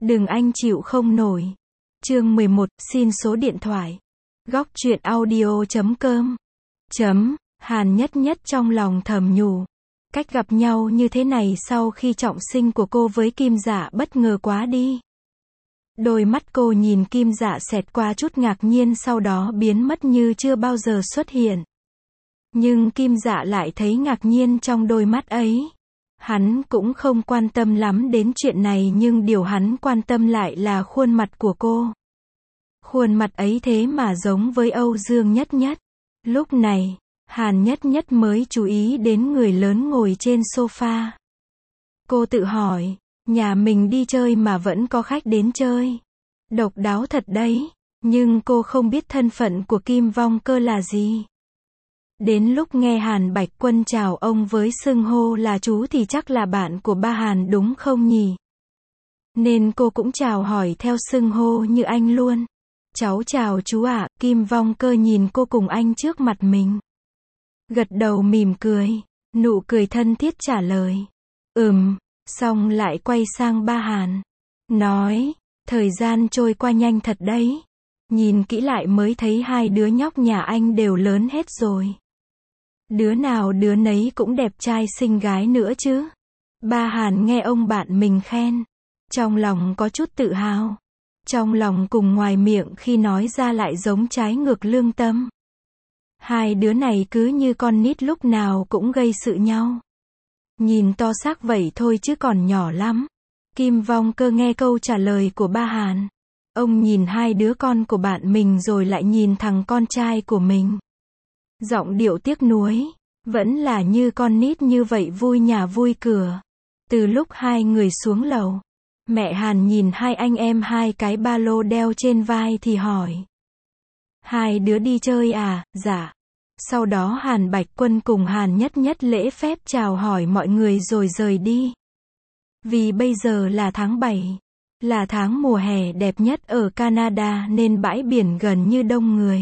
Đừng anh chịu không nổi. Chương 11, xin số điện thoại. Góc truyện audio.com. Hàn Nhất Nhất trong lòng thầm nhủ. Cách gặp nhau như thế này sau khi trọng sinh của cô với Kim Dạ bất ngờ quá đi. Đôi mắt cô nhìn Kim Dạ xẹt qua chút ngạc nhiên, sau đó biến mất như chưa bao giờ xuất hiện. Nhưng Kim Dạ lại thấy ngạc nhiên trong đôi mắt ấy. Hắn cũng không quan tâm lắm đến chuyện này, nhưng điều hắn quan tâm lại là khuôn mặt của cô. Khuôn mặt ấy thế mà giống với Âu Dương Nhất Nhất. Lúc này, Hàn Nhất Nhất mới chú ý đến người lớn ngồi trên sofa. Cô tự hỏi, nhà mình đi chơi mà vẫn có khách đến chơi. Độc đáo thật đấy, nhưng cô không biết thân phận của Kim Vong Cơ là gì. Đến lúc nghe Hàn Bạch Quân chào ông với xưng hô là chú thì chắc là bạn của ba Hàn đúng không nhỉ? Nên cô cũng chào hỏi theo xưng hô như anh luôn. Cháu chào chú ạ. Kim Vong Cơ nhìn cô cùng anh trước mặt mình. Gật đầu mỉm cười, nụ cười thân thiết trả lời. Xong lại quay sang ba Hàn. Nói, thời gian trôi qua nhanh thật đấy. Nhìn kỹ lại mới thấy hai đứa nhóc nhà anh đều lớn hết rồi. Đứa nào đứa nấy cũng đẹp trai xinh gái nữa chứ. Ba Hàn nghe ông bạn mình khen. Trong lòng có chút tự hào. Trong lòng cùng ngoài miệng khi nói ra lại giống trái ngược lương tâm. Hai đứa này cứ như con nít lúc nào cũng gây sự nhau. Nhìn to xác vậy thôi chứ còn nhỏ lắm. Kim Vong Cơ nghe câu trả lời của ba Hàn. Ông nhìn hai đứa con của bạn mình rồi lại nhìn thằng con trai của mình. Giọng điệu tiếc nuối. Vẫn là như con nít như vậy, vui nhà vui cửa. Từ lúc hai người xuống lầu, mẹ Hàn nhìn hai anh em hai cái ba lô đeo trên vai thì hỏi. Hai đứa đi chơi à? Dạ. Sau đó Hàn Bạch Quân cùng Hàn Nhất Nhất lễ phép chào hỏi mọi người rồi rời đi. Vì bây giờ là tháng 7, là tháng mùa hè đẹp nhất ở Canada nên bãi biển gần như đông người.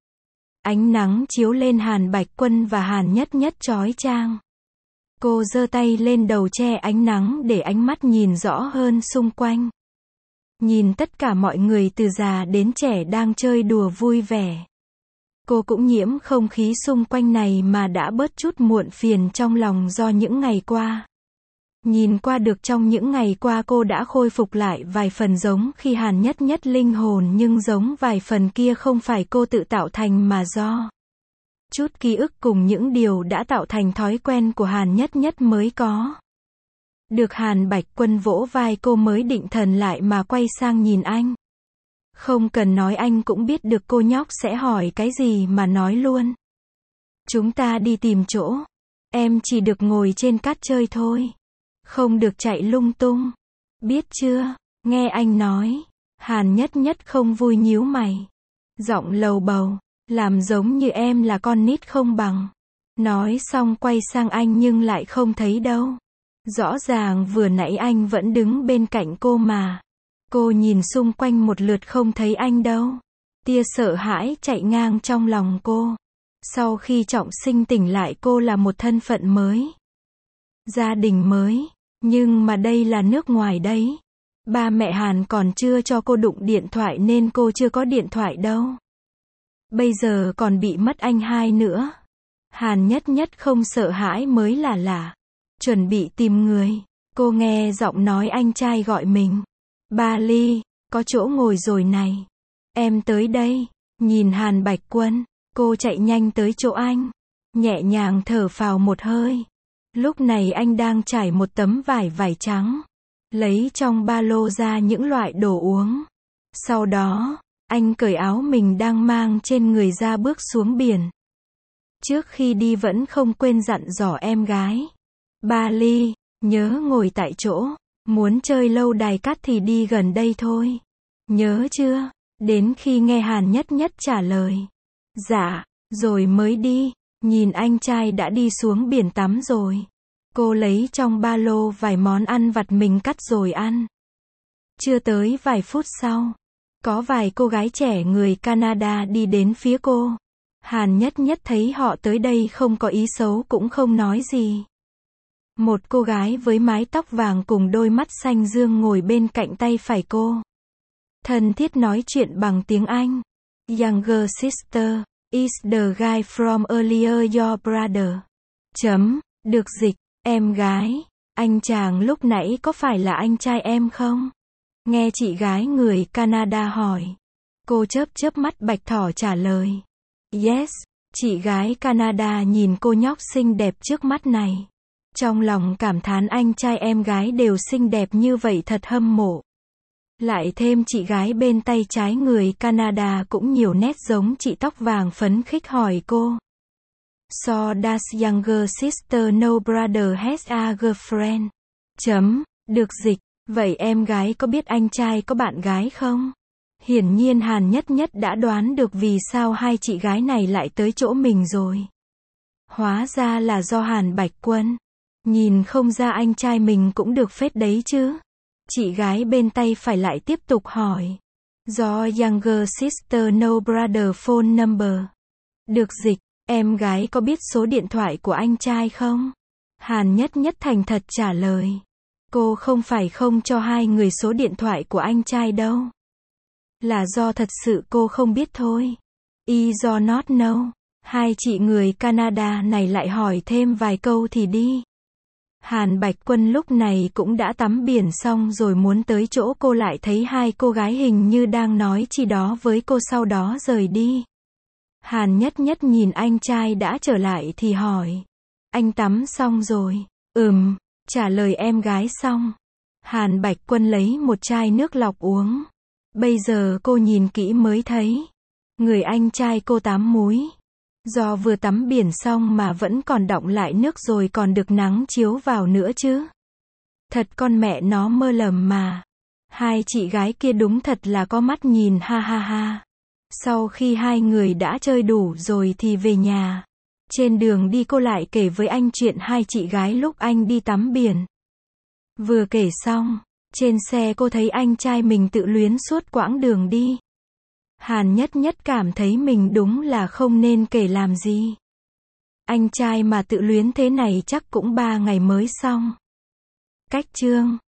Ánh nắng chiếu lên Hàn Bạch Quân và Hàn Nhất Nhất chói chang. Cô giơ tay lên đầu che ánh nắng để ánh mắt nhìn rõ hơn xung quanh. Nhìn tất cả mọi người từ già đến trẻ đang chơi đùa vui vẻ. Cô cũng nhiễm không khí xung quanh này mà đã bớt chút muộn phiền trong lòng do những ngày qua. Nhìn qua được trong những ngày qua cô đã khôi phục lại vài phần giống khi Hàn Nhất Nhất linh hồn, nhưng giống vài phần kia không phải cô tự tạo thành mà do chút ký ức cùng những điều đã tạo thành thói quen của Hàn Nhất Nhất mới có. Được Hàn Bạch Quân vỗ vai cô mới định thần lại mà quay sang nhìn anh. Không cần nói anh cũng biết được cô nhóc sẽ hỏi cái gì mà nói luôn. Chúng ta đi tìm chỗ. Em chỉ được ngồi trên cát chơi thôi. Không được chạy lung tung. Biết chưa? Nghe anh nói. Hàn Nhất Nhất không vui nhíu mày. Giọng lầu bầu. Làm giống như em là con nít không bằng. Nói xong quay sang anh nhưng lại không thấy đâu. Rõ ràng vừa nãy anh vẫn đứng bên cạnh cô mà. Cô nhìn xung quanh một lượt không thấy anh đâu. Tia sợ hãi chạy ngang trong lòng cô. Sau khi trọng sinh tỉnh lại cô là một thân phận mới. Gia đình mới. Nhưng mà đây là nước ngoài đấy. Ba mẹ Hàn còn chưa cho cô đụng điện thoại nên cô chưa có điện thoại đâu. Bây giờ còn bị mất anh hai nữa. Hàn Nhất Nhất không sợ hãi mới là lạ. Chuẩn bị tìm người. Cô nghe giọng nói anh trai gọi mình. Ba Ly, có chỗ ngồi rồi này. Em tới đây. Nhìn Hàn Bạch Quân, cô chạy nhanh tới chỗ anh. Nhẹ nhàng thở phào một hơi. Lúc này anh đang trải một tấm vải trắng. Lấy trong ba lô ra những loại đồ uống. Sau đó, anh cởi áo mình đang mang trên người ra bước xuống biển. Trước khi đi vẫn không quên dặn dò em gái. Ba Ly, nhớ ngồi tại chỗ. Muốn chơi lâu đài cát thì đi gần đây thôi. Nhớ chưa? Đến khi nghe Hàn Nhất Nhất trả lời. Dạ, rồi mới đi. Nhìn anh trai đã đi xuống biển tắm rồi. Cô lấy trong ba lô vài món ăn vặt mình cắt rồi ăn. Chưa tới vài phút sau, có vài cô gái trẻ người Canada đi đến phía cô. Hàn Nhất Nhất thấy họ tới đây không có ý xấu cũng không nói gì. Một cô gái với mái tóc vàng cùng đôi mắt xanh dương ngồi bên cạnh tay phải cô. Thân thiết nói chuyện bằng tiếng Anh. Younger sister, is the guy from earlier your brother? Được dịch, em gái, anh chàng lúc nãy có phải là anh trai em không? Nghe chị gái người Canada hỏi. Cô chớp chớp mắt bạch thỏ trả lời. Yes, chị gái Canada nhìn cô nhóc xinh đẹp trước mắt này. Trong lòng cảm thán anh trai em gái đều xinh đẹp như vậy thật hâm mộ. Lại thêm chị gái bên tay trái người Canada cũng nhiều nét giống chị tóc vàng phấn khích hỏi cô. So does younger sister know brother has a girlfriend? Được dịch, vậy em gái có biết anh trai có bạn gái không? Hiển nhiên Hàn Nhất Nhất đã đoán được vì sao hai chị gái này lại tới chỗ mình rồi. Hóa ra là do Hàn Bạch Quân. Nhìn không ra anh trai mình cũng được phết đấy chứ. Chị gái bên tay phải lại tiếp tục hỏi. Do younger sister know brother phone number. Được dịch, em gái có biết số điện thoại của anh trai không? Hàn Nhất Nhất thành thật trả lời. Cô không phải không cho hai người số điện thoại của anh trai đâu. Là do thật sự cô không biết thôi. I do not know. Hai chị người Canada này lại hỏi thêm vài câu thì đi. Hàn Bạch Quân lúc này cũng đã tắm biển xong rồi muốn tới chỗ cô lại thấy hai cô gái hình như đang nói chi đó với cô sau đó rời đi. Hàn Nhất Nhất nhìn anh trai đã trở lại thì hỏi. Anh tắm xong rồi? Trả lời em gái xong. Hàn Bạch Quân lấy một chai nước lọc uống. Bây giờ cô nhìn kỹ mới thấy. Người anh trai cô tám múi. Do vừa tắm biển xong mà vẫn còn đọng lại nước rồi còn được nắng chiếu vào nữa chứ. Thật con mẹ nó mơ lầm mà. Hai chị gái kia đúng thật là có mắt nhìn ha ha ha. Sau khi hai người đã chơi đủ rồi thì về nhà. Trên đường đi cô lại kể với anh chuyện hai chị gái lúc anh đi tắm biển. Vừa kể xong, trên xe cô thấy anh trai mình tự luyến suốt quãng đường đi. Hàn Nhất Nhất cảm thấy mình đúng là không nên kể làm gì. Anh trai mà tự luyến thế này chắc cũng 3 ngày mới xong. Cách chương